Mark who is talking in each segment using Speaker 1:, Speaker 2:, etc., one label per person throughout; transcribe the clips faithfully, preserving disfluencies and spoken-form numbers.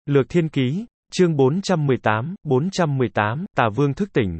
Speaker 1: Lược Thiên Ký, chương bốn trăm mười tám, bốn trăm mười tám, Tà Vương thức tỉnh.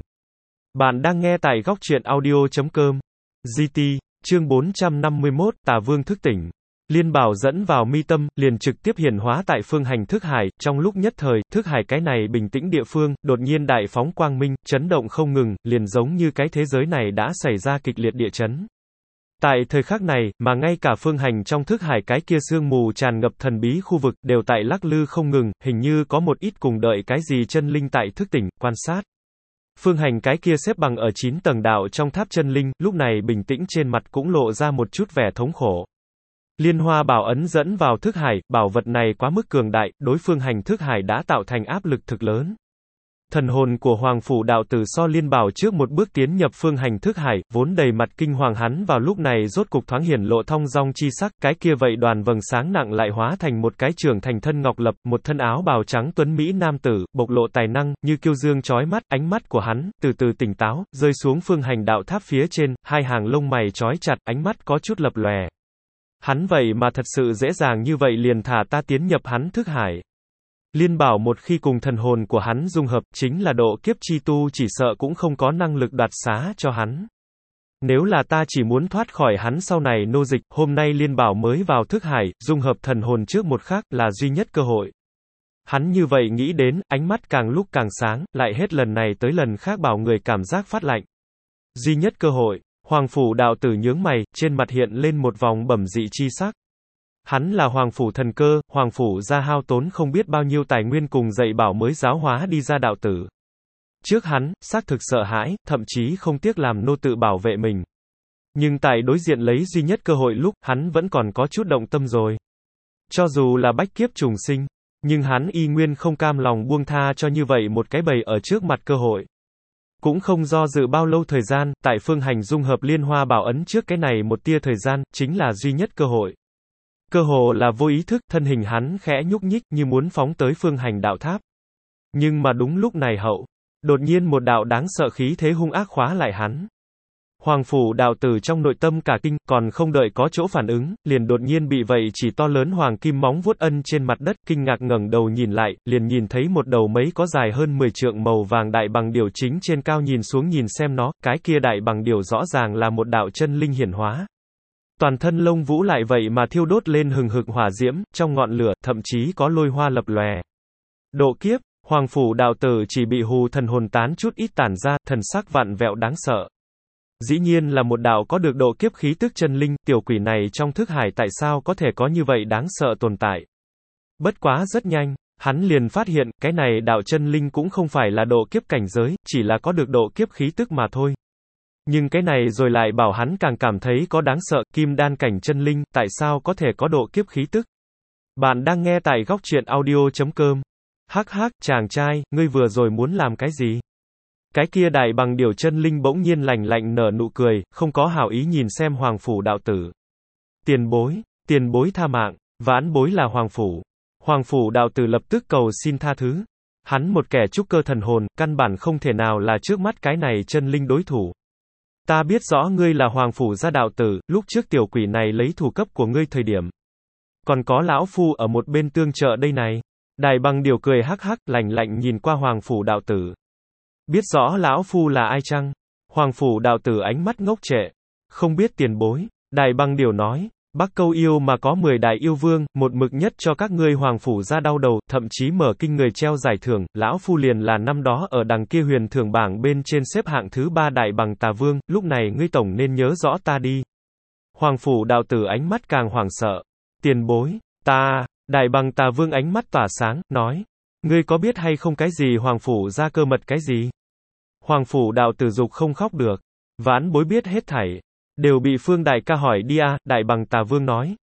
Speaker 1: Bạn đang nghe tại góc truyện audio chấm com. giê tê, chương bốn trăm năm mươi mốt, Tà Vương thức tỉnh. Liên Bảo dẫn vào mi tâm, liền trực tiếp hiển hóa tại phương hành thức hải, trong lúc nhất thời, thức hải cái này bình tĩnh địa phương, đột nhiên đại phóng quang minh, chấn động không ngừng, liền giống như cái thế giới này đã xảy ra kịch liệt địa chấn. Tại thời khắc này, mà ngay cả phương hành trong thức hải cái kia sương mù tràn ngập thần bí khu vực, đều tại lắc lư không ngừng, hình như có một ít cùng đợi cái gì chân linh tại thức tỉnh, quan sát. Phương hành cái kia xếp bằng ở chín tầng đạo trong tháp chân linh, lúc này bình tĩnh trên mặt cũng lộ ra một chút vẻ thống khổ. Liên hoa bảo ấn dẫn vào thức hải, bảo vật này quá mức cường đại, đối phương hành thức hải đã tạo thành áp lực thực lớn. Thần hồn của Hoàng Phủ đạo tử so Liên Bảo trước một bước tiến nhập phương hành thức hải, vốn đầy mặt kinh hoàng hắn vào lúc này rốt cục thoáng hiển lộ thong dong chi sắc, cái kia vậy đoàn vầng sáng nặng lại hóa thành một cái trưởng thành thân ngọc lập, một thân áo bào trắng tuấn mỹ nam tử, bộc lộ tài năng, như kiêu dương chói mắt, ánh mắt của hắn, từ từ tỉnh táo, rơi xuống phương hành đạo tháp phía trên, hai hàng lông mày chói chặt, ánh mắt có chút lập lòe. Hắn vậy mà thật sự dễ dàng như vậy liền thả ta tiến nhập hắn thức hải. Liên Bảo một khi cùng thần hồn của hắn dung hợp, chính là độ kiếp chi tu chỉ sợ cũng không có năng lực đoạt xá cho hắn. Nếu là ta chỉ muốn thoát khỏi hắn sau này nô dịch, hôm nay Liên Bảo mới vào thức hải, dung hợp thần hồn trước một khắc là duy nhất cơ hội. Hắn như vậy nghĩ đến, ánh mắt càng lúc càng sáng, lại hết lần này tới lần khác bảo người cảm giác phát lạnh. Duy nhất cơ hội, Hoàng Phủ đạo tử nhướng mày, trên mặt hiện lên một vòng bẩm dị chi sắc. Hắn là Hoàng Phủ thần cơ, Hoàng Phủ ra hao tốn không biết bao nhiêu tài nguyên cùng dạy bảo mới giáo hóa đi ra đạo tử. Trước hắn, xác thực sợ hãi, thậm chí không tiếc làm nô tự bảo vệ mình. Nhưng tại đối diện lấy duy nhất cơ hội lúc, hắn vẫn còn có chút động tâm rồi. Cho dù là bách kiếp trùng sinh, nhưng hắn y nguyên không cam lòng buông tha cho như vậy một cái bầy ở trước mặt cơ hội. Cũng không do dự bao lâu thời gian, tại phương hành dung hợp liên hoa bảo ấn trước cái này một tia thời gian, chính là duy nhất cơ hội. Cơ hồ là vô ý thức, thân hình hắn khẽ nhúc nhích như muốn phóng tới phương hành đạo tháp. Nhưng mà đúng lúc này hậu, đột nhiên một đạo đáng sợ khí thế hung ác khóa lại hắn. Hoàng Phủ đạo tử trong nội tâm cả kinh, còn không đợi có chỗ phản ứng, liền đột nhiên bị vậy chỉ to lớn hoàng kim móng vuốt ân trên mặt đất, kinh ngạc ngẩng đầu nhìn lại, liền nhìn thấy một đầu mấy có dài hơn mười trượng màu vàng đại bằng điểu chính trên cao nhìn xuống nhìn xem nó, cái kia đại bằng điểu rõ ràng là một đạo chân linh hiển hóa. Toàn thân lông vũ lại vậy mà thiêu đốt lên hừng hực hỏa diễm, trong ngọn lửa, thậm chí có lôi hoa lập lòe. Độ kiếp, Hoàng Phủ đạo tử chỉ bị hù thần hồn tán chút ít tản ra, thần sắc vặn vẹo đáng sợ. Dĩ nhiên là một đạo có được độ kiếp khí tức chân linh, tiểu quỷ này trong thức hải tại sao có thể có như vậy đáng sợ tồn tại. Bất quá rất nhanh, hắn liền phát hiện, cái này đạo chân linh cũng không phải là độ kiếp cảnh giới, chỉ là có được độ kiếp khí tức mà thôi. Nhưng cái này rồi lại bảo hắn càng cảm thấy có đáng sợ, kim đan cảnh chân linh, tại sao có thể có độ kiếp khí tức. Bạn đang nghe tại góc truyện audio chấm com. Hắc hắc, chàng trai, ngươi vừa rồi muốn làm cái gì? Cái kia đại bằng điểu chân linh bỗng nhiên lạnh lạnh nở nụ cười, không có hảo ý nhìn xem Hoàng Phủ đạo tử. Tiền bối, tiền bối tha mạng, vãn bối là Hoàng Phủ. Hoàng Phủ đạo tử lập tức cầu xin tha thứ. Hắn một kẻ trúc cơ thần hồn, căn bản không thể nào là trước mắt cái này chân linh đối thủ. Ta biết rõ ngươi là Hoàng Phủ gia đạo tử, lúc trước tiểu quỷ này lấy thủ cấp của ngươi thời điểm. Còn có lão phu ở một bên tương trợ đây này. Đại bằng điểu cười hắc hắc, lạnh lạnh nhìn qua Hoàng Phủ đạo tử. Biết rõ lão phu là ai chăng? Hoàng Phủ đạo tử ánh mắt ngốc trệ. Không biết tiền bối. Đại bằng điểu nói. Bắc Câu yêu mà có mười đại yêu vương, một mực nhất cho các ngươi Hoàng Phủ ra đau đầu, thậm chí mở kinh người treo giải thưởng, lão phu liền là năm đó ở đằng kia huyền thưởng bảng bên trên xếp hạng thứ ba đại bằng tà vương, lúc này ngươi tổng nên nhớ rõ ta đi. Hoàng Phủ đạo tử ánh mắt càng hoảng sợ. Tiền bối, ta, đại bằng tà vương ánh mắt tỏa sáng, nói. Ngươi có biết hay không cái gì Hoàng Phủ ra cơ mật cái gì? Hoàng Phủ đạo tử dục không khóc được. Vãn bối biết hết thảy. Đều bị Phương đại ca hỏi đi a, đại bằng tà vương nói.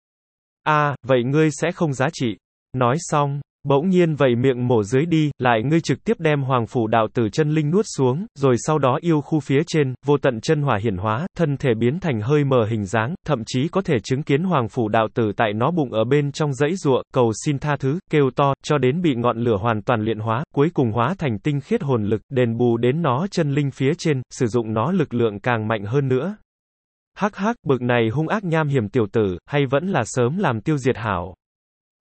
Speaker 1: A, vậy ngươi sẽ không giá trị. Nói xong, bỗng nhiên vậy miệng mổ dưới đi, lại ngươi trực tiếp đem Hoàng Phủ đạo tử chân linh nuốt xuống, rồi sau đó yêu khu phía trên, vô tận chân hỏa hiển hóa, thân thể biến thành hơi mờ hình dáng, thậm chí có thể chứng kiến Hoàng Phủ đạo tử tại nó bụng ở bên trong dãy giụa, cầu xin tha thứ, kêu to, cho đến bị ngọn lửa hoàn toàn luyện hóa, cuối cùng hóa thành tinh khiết hồn lực, đền bù đến nó chân linh phía trên, sử dụng nó lực lượng càng mạnh hơn nữa. Hắc hắc, bực này hung ác nham hiểm tiểu tử, hay vẫn là sớm làm tiêu diệt hảo.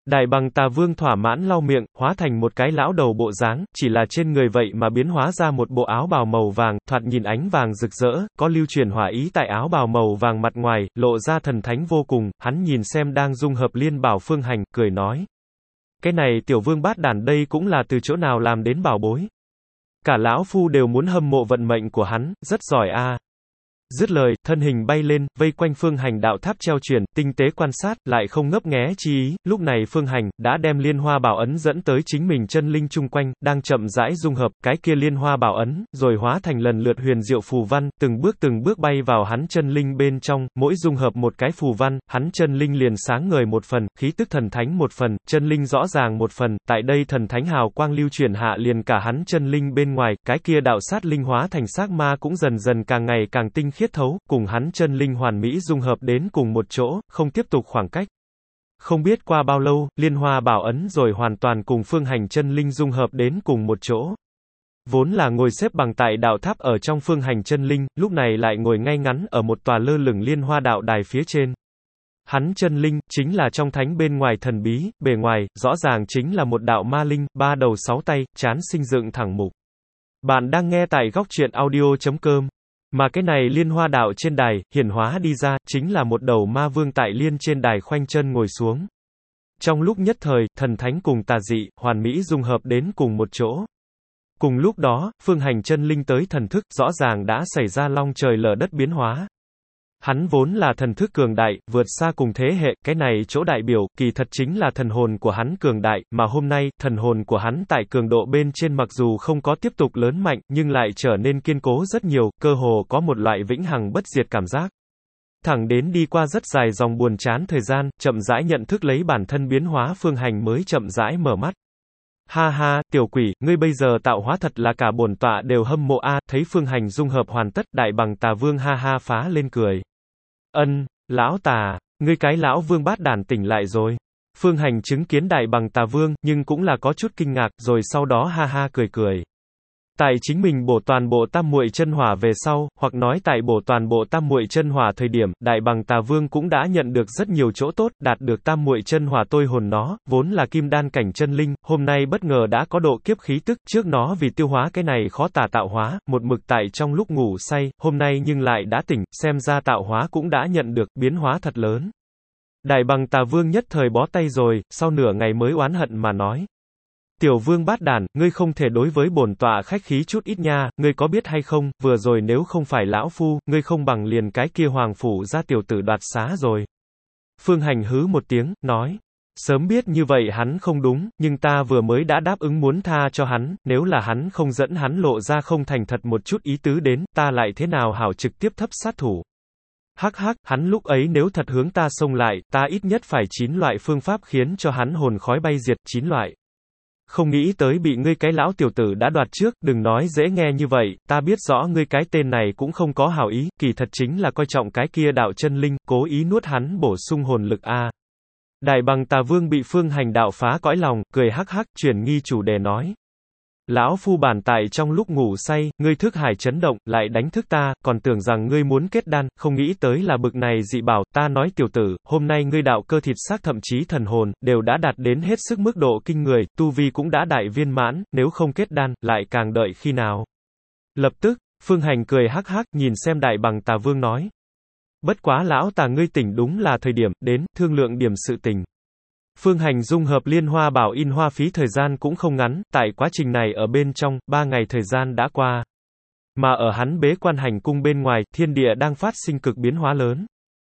Speaker 1: Đại Bằng Tà Vương thỏa mãn lau miệng, hóa thành một cái lão đầu bộ dáng, chỉ là trên người vậy mà biến hóa ra một bộ áo bào màu vàng, thoạt nhìn ánh vàng rực rỡ, có lưu truyền hỏa ý tại áo bào màu vàng mặt ngoài, lộ ra thần thánh vô cùng, hắn nhìn xem đang dung hợp liên bảo phương hành, cười nói. Cái này tiểu vương bát đản đây cũng là từ chỗ nào làm đến bảo bối. Cả lão phu đều muốn hâm mộ vận mệnh của hắn, rất giỏi a. À. Dứt lời, thân hình bay lên, vây quanh phương hành đạo tháp treo truyền, tinh tế quan sát, lại không ngấp nghé chi ý, lúc này phương hành, đã đem liên hoa bảo ấn dẫn tới chính mình chân linh chung quanh, đang chậm rãi dung hợp, cái kia liên hoa bảo ấn, rồi hóa thành lần lượt huyền diệu phù văn, từng bước từng bước bay vào hắn chân linh bên trong, mỗi dung hợp một cái phù văn, hắn chân linh liền sáng ngời một phần, khí tức thần thánh một phần, chân linh rõ ràng một phần, tại đây thần thánh hào quang lưu truyền hạ liền cả hắn chân linh bên ngoài, cái kia đạo sát linh hóa thành xác ma cũng dần dần càng ngày càng tinh khiết thấu, cùng hắn chân linh hoàn mỹ dung hợp đến cùng một chỗ, không tiếp tục khoảng cách. Không biết qua bao lâu, liên hoa bảo ấn rồi hoàn toàn cùng phương hành chân linh dung hợp đến cùng một chỗ. Vốn là ngồi xếp bằng tại đạo tháp ở trong phương hành chân linh, lúc này lại ngồi ngay ngắn ở một tòa lơ lửng liên hoa đạo đài phía trên. Hắn chân linh, chính là trong thánh bên ngoài thần bí, bề ngoài, rõ ràng chính là một đạo ma linh, ba đầu sáu tay, chán sinh dựng thẳng mục. Bạn đang nghe tại góc truyện audio chấm com. Mà cái này liên hoa đạo trên đài, hiển hóa đi ra, chính là một đầu ma vương tại liên trên đài khoanh chân ngồi xuống. Trong lúc nhất thời, thần thánh cùng tà dị, hoàn mỹ dung hợp đến cùng một chỗ. Cùng lúc đó, phương hành chân linh tới thần thức, rõ ràng đã xảy ra long trời lở đất biến hóa. Hắn vốn là thần thức cường đại, vượt xa cùng thế hệ, cái này chỗ đại biểu, kỳ thật chính là thần hồn của hắn cường đại, mà hôm nay, thần hồn của hắn tại cường độ bên trên mặc dù không có tiếp tục lớn mạnh, nhưng lại trở nên kiên cố rất nhiều, cơ hồ có một loại vĩnh hằng bất diệt cảm giác. Thẳng đến đi qua rất dài dòng buồn chán thời gian, chậm rãi nhận thức lấy bản thân biến hóa phương hành mới chậm rãi mở mắt. Ha ha, tiểu quỷ, ngươi bây giờ tạo hóa thật là cả bổn tọa đều hâm mộ a, thấy phương hành dung hợp hoàn tất, Đại Bằng Tà Vương ha ha phá lên cười. Ân, lão tà, ngươi cái lão vương bát đản tỉnh lại rồi. Phương hành chứng kiến Đại Bằng Tà Vương, nhưng cũng là có chút kinh ngạc, rồi sau đó ha ha cười cười. Tại chính mình bổ toàn bộ tam muội chân hỏa về sau, hoặc nói tại bổ toàn bộ tam muội chân hỏa thời điểm, Đại Bằng Tà Vương cũng đã nhận được rất nhiều chỗ tốt, đạt được tam muội chân hỏa tôi hồn nó, vốn là kim đan cảnh chân linh, hôm nay bất ngờ đã có độ kiếp khí tức, trước nó vì tiêu hóa cái này khó tả tạo hóa, một mực tại trong lúc ngủ say, hôm nay nhưng lại đã tỉnh, xem ra tạo hóa cũng đã nhận được biến hóa thật lớn. Đại Bằng Tà Vương nhất thời bó tay rồi, sau nửa ngày mới oán hận mà nói. Tiểu vương bát đản, ngươi không thể đối với bổn tọa khách khí chút ít nha, ngươi có biết hay không, vừa rồi nếu không phải lão phu, ngươi không bằng liền cái kia hoàng phủ ra tiểu tử đoạt xá rồi. Phương hành hứ một tiếng, nói, sớm biết như vậy hắn không đúng, nhưng ta vừa mới đã đáp ứng muốn tha cho hắn, nếu là hắn không dẫn hắn lộ ra không thành thật một chút ý tứ đến, ta lại thế nào hảo trực tiếp thấp sát thủ. Hắc hắc, hắn lúc ấy nếu thật hướng ta xông lại, ta ít nhất phải chín loại phương pháp khiến cho hắn hồn khói bay diệt, chín loại. Không nghĩ tới bị ngươi cái lão tiểu tử đã đoạt trước, đừng nói dễ nghe như vậy, ta biết rõ ngươi cái tên này cũng không có hảo ý, kỳ thật chính là coi trọng cái kia đạo chân linh, cố ý nuốt hắn bổ sung hồn lực a. Đại Bằng Tà Vương bị phương hành đạo phá cõi lòng, cười hắc hắc, chuyển nghi chủ đề nói. Lão phu bản tại trong lúc ngủ say, ngươi thức hải chấn động, lại đánh thức ta, còn tưởng rằng ngươi muốn kết đan, không nghĩ tới là bực này dị bảo, ta nói tiểu tử, hôm nay ngươi đạo cơ thịt xác thậm chí thần hồn, đều đã đạt đến hết sức mức độ kinh người, tu vi cũng đã đại viên mãn, nếu không kết đan, lại càng đợi khi nào. Lập tức, phương hành cười hắc hắc, nhìn xem Đại Bằng Tà Vương nói. Bất quá lão tà ngươi tỉnh đúng là thời điểm, đến, thương lượng điểm sự tình. Phương hành dung hợp liên hoa bảo in hoa phí thời gian cũng không ngắn, tại quá trình này ở bên trong, ba ngày thời gian đã qua. Mà ở hắn bế quan hành cung bên ngoài, thiên địa đang phát sinh cực biến hóa lớn.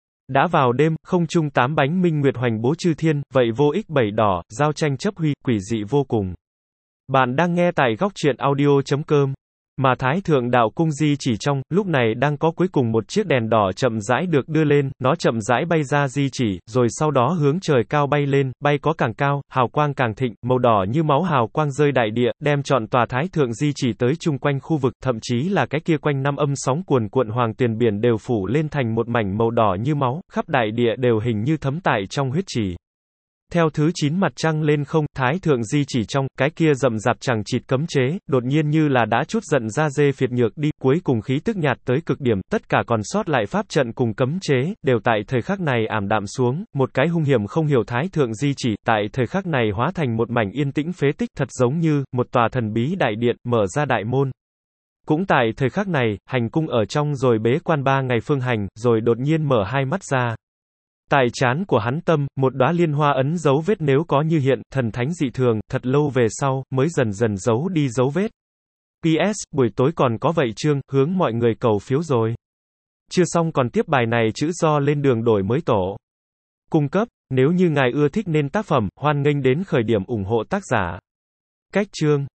Speaker 1: Đã vào đêm, không trung tám bánh minh nguyệt hoành bố chư thiên, vậy vô ích bảy đỏ, giao tranh chấp huy, quỷ dị vô cùng. Bạn đang nghe tại góc truyện audio chấm com. Mà Thái Thượng Đạo Cung di chỉ trong, lúc này đang có cuối cùng một chiếc đèn đỏ chậm rãi được đưa lên, nó chậm rãi bay ra di chỉ, rồi sau đó hướng trời cao bay lên, bay có càng cao, hào quang càng thịnh, màu đỏ như máu hào quang rơi đại địa, đem trọn tòa Thái Thượng di chỉ tới chung quanh khu vực, thậm chí là cái kia quanh năm âm sóng cuồn cuộn hoàng tuyền biển đều phủ lên thành một mảnh màu đỏ như máu, khắp đại địa đều hình như thấm tại trong huyết chỉ. Theo thứ chín mặt trăng lên không, Thái thượng di chỉ trong, cái kia rậm rạp chẳng chịt cấm chế, đột nhiên như là đã chút giận ra dê phiệt nhược đi, cuối cùng khí tức nhạt tới cực điểm, tất cả còn sót lại pháp trận cùng cấm chế, đều tại thời khắc này ảm đạm xuống, một cái hung hiểm không hiểu Thái thượng di chỉ, tại thời khắc này hóa thành một mảnh yên tĩnh phế tích, thật giống như, một tòa thần bí đại điện, mở ra đại môn. Cũng tại thời khắc này, hành cung ở trong rồi bế quan ba ngày Phương Hành, rồi đột nhiên mở hai mắt ra. Tại trán của hắn tâm, một đóa liên hoa ấn dấu vết nếu có như hiện, thần thánh dị thường, thật lâu về sau, mới dần dần giấu đi dấu vết. pê ét, buổi tối còn có vậy chương, hướng mọi người cầu phiếu rồi. Chưa xong còn tiếp bài này chữ do lên đường đổi mới tổ. Cung cấp, nếu như ngài ưa thích nên tác phẩm, hoan nghênh đến khởi điểm ủng hộ tác giả. Cách chương.